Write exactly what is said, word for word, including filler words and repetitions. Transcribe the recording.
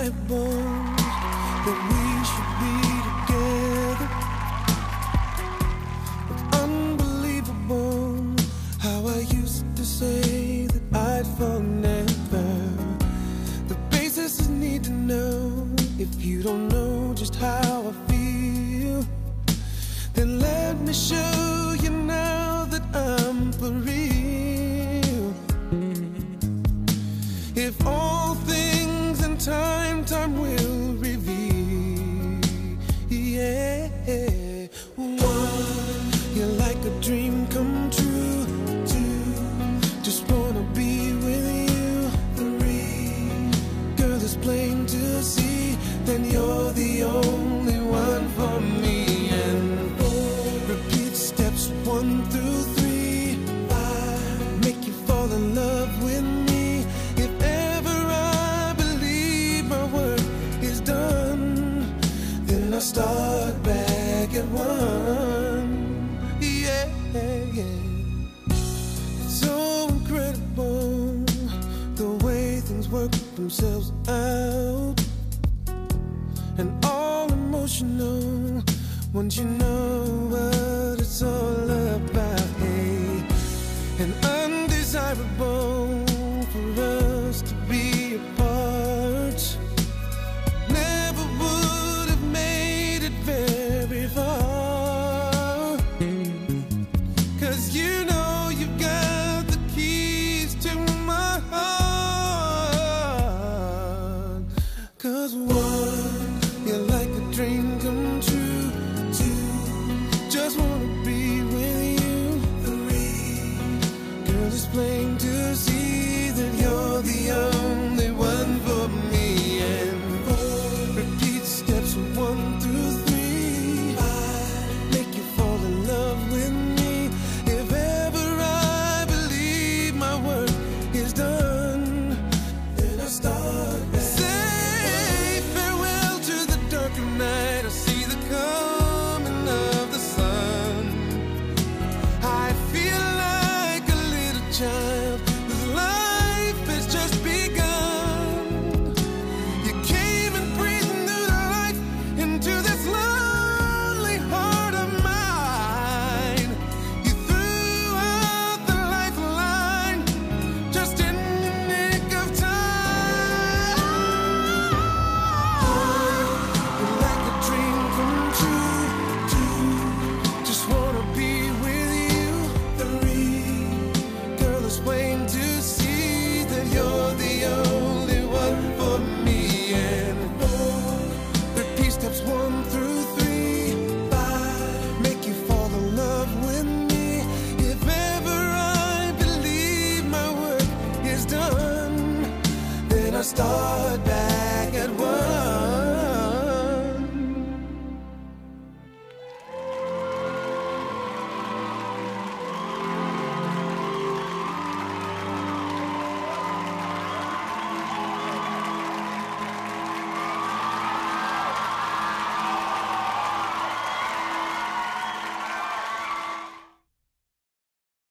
bones that we should be together. It's unbelievable how I used to say that I'd fall never. The basis is need to know. If you don't know just how I feel, then let me show you now that I'm for real. If all things in time, time will reveal. Yeah, one, you're like a dream come true. Two, just wanna be with you. Three, girl, it's plain to see, then you're the only one for me. And four, repeat steps one through three. Five, make you fall in love with me. If ever I believe my work is done, then I start back at one. Yeah, yeah. It's so incredible the way things work themselves out, and all emotional once you know what it's all about. Hey, and undesirable for us to be apart. Never would have made it very far, 'cause you know you've got the keys to my heart. 'Cause one, you're like a dream come true. Two, just wanna be with you. Three, girl, it's plain to see that you're the only one for me. And four, repeat steps one through three. Five, make you fall in love with me. If ever I believe my work is done, then I start back. Say farewell to the dark of night. I see the coming of the sun. I feel like a little child whose life has just begun. You came and breathed new life into this lonely heart of mine. You threw out the lifeline just in the nick of time. You're like a dream come true. Two, just wanna be with you. Three, girl, it's plain to see that you're the only one for me. And four, repeat steps one through three. Five, make you fall in love with me. If ever I believe my work is done, then I start back.